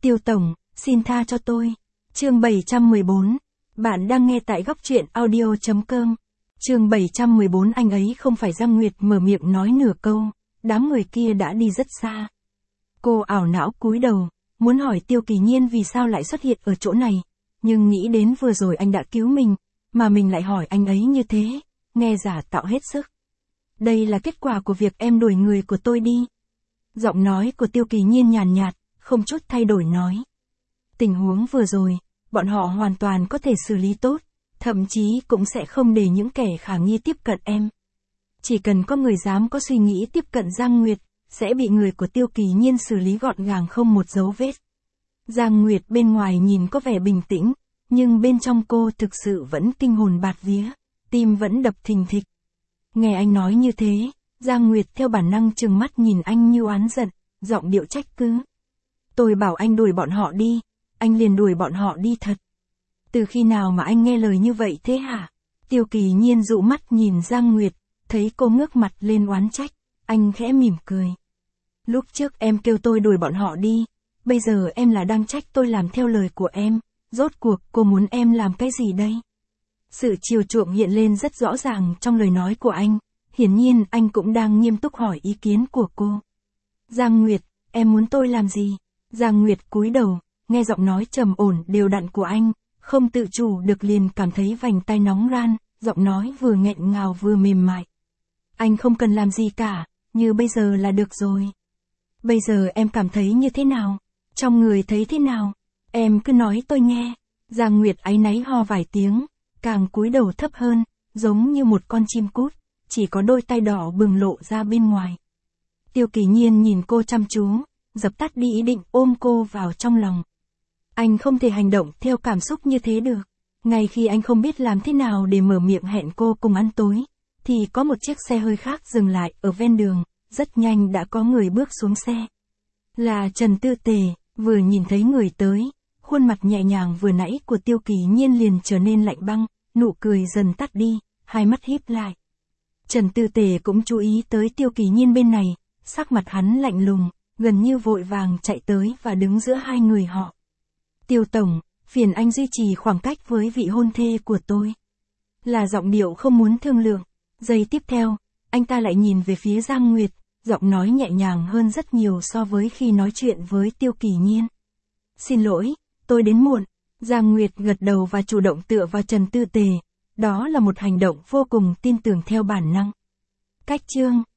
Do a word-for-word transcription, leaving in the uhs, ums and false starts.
Tiêu tổng, xin tha cho tôi. Chương bảy trăm mười bốn. Bạn đang nghe tại góc truyện audio chấm com. Chương bảy trăm mười bốn. Anh ấy không phải Giang Nguyệt mở miệng nói nửa câu, đám người kia đã đi rất xa. Cô ảo não cúi đầu, muốn hỏi Tiêu Kỳ Nhiên vì sao lại xuất hiện ở chỗ này, nhưng nghĩ đến vừa rồi anh đã cứu mình, mà mình lại hỏi anh ấy như thế, nghe giả tạo hết sức. Đây là kết quả của việc em đuổi người của tôi đi. Giọng nói của Tiêu Kỳ Nhiên nhàn nhạt, không chút thay đổi nói. Tình huống vừa rồi, bọn họ hoàn toàn có thể xử lý tốt, thậm chí cũng sẽ không để những kẻ khả nghi tiếp cận em. Chỉ cần có người dám có suy nghĩ tiếp cận Giang Nguyệt, sẽ bị người của Tiêu Kỳ Nhiên xử lý gọn gàng không một dấu vết. Giang Nguyệt bên ngoài nhìn có vẻ bình tĩnh, nhưng bên trong cô thực sự vẫn kinh hồn bạt vía, tim vẫn đập thình thịch. Nghe anh nói như thế, Giang Nguyệt theo bản năng trừng mắt nhìn anh như oán giận, giọng điệu trách cứ. Tôi bảo anh đuổi bọn họ đi, anh liền đuổi bọn họ đi thật. Từ khi nào mà anh nghe lời như vậy thế hả? Tiêu Kỳ Nhiên dụ mắt nhìn Giang Nguyệt, thấy cô ngước mặt lên oán trách, anh khẽ mỉm cười. Lúc trước em kêu tôi đuổi bọn họ đi, bây giờ em là đang trách tôi làm theo lời của em, rốt cuộc cô muốn em làm cái gì đây? Sự chiều chuộng hiện lên rất rõ ràng trong lời nói của anh, hiển nhiên anh cũng đang nghiêm túc hỏi ý kiến của cô. Giang Nguyệt, em muốn tôi làm gì? Giang Nguyệt cúi đầu, nghe giọng nói trầm ổn đều đặn của anh, không tự chủ được liền cảm thấy vành tai nóng ran, giọng nói vừa nghẹn ngào vừa mềm mại. Anh không cần làm gì cả, như bây giờ là được rồi. Bây giờ em cảm thấy như thế nào? Trong người thấy thế nào? Em cứ nói tôi nghe. Giang Nguyệt áy náy ho vài tiếng, càng cúi đầu thấp hơn, giống như một con chim cút, chỉ có đôi tay đỏ bừng lộ ra bên ngoài. Tiêu Kỳ Nhiên nhìn cô chăm chú, dập tắt đi ý định ôm cô vào trong lòng. Anh không thể hành động theo cảm xúc như thế được. Ngay khi anh không biết làm thế nào để mở miệng hẹn cô cùng ăn tối, thì có một chiếc xe hơi khác dừng lại ở ven đường, rất nhanh đã có người bước xuống xe. Là Trần Tư Tề, vừa nhìn thấy người tới, khuôn mặt nhẹ nhàng vừa nãy của Tiêu Kỳ Nhiên liền trở nên lạnh băng, nụ cười dần tắt đi, hai mắt híp lại. Trần Tư Tề cũng chú ý tới Tiêu Kỳ Nhiên bên này, sắc mặt hắn lạnh lùng, gần như vội vàng chạy tới và đứng giữa hai người họ. Tiêu tổng, phiền anh duy trì khoảng cách với vị hôn thê của tôi. Là giọng điệu không muốn thương lượng. Giây tiếp theo, anh ta lại nhìn về phía Giang Nguyệt, giọng nói nhẹ nhàng hơn rất nhiều so với khi nói chuyện với Tiêu Kỳ Nhiên. Xin lỗi, tôi đến muộn. Giang Nguyệt gật đầu và chủ động tựa vào Trần Tư Tề. Đó là một hành động vô cùng tin tưởng theo bản năng. Cách chương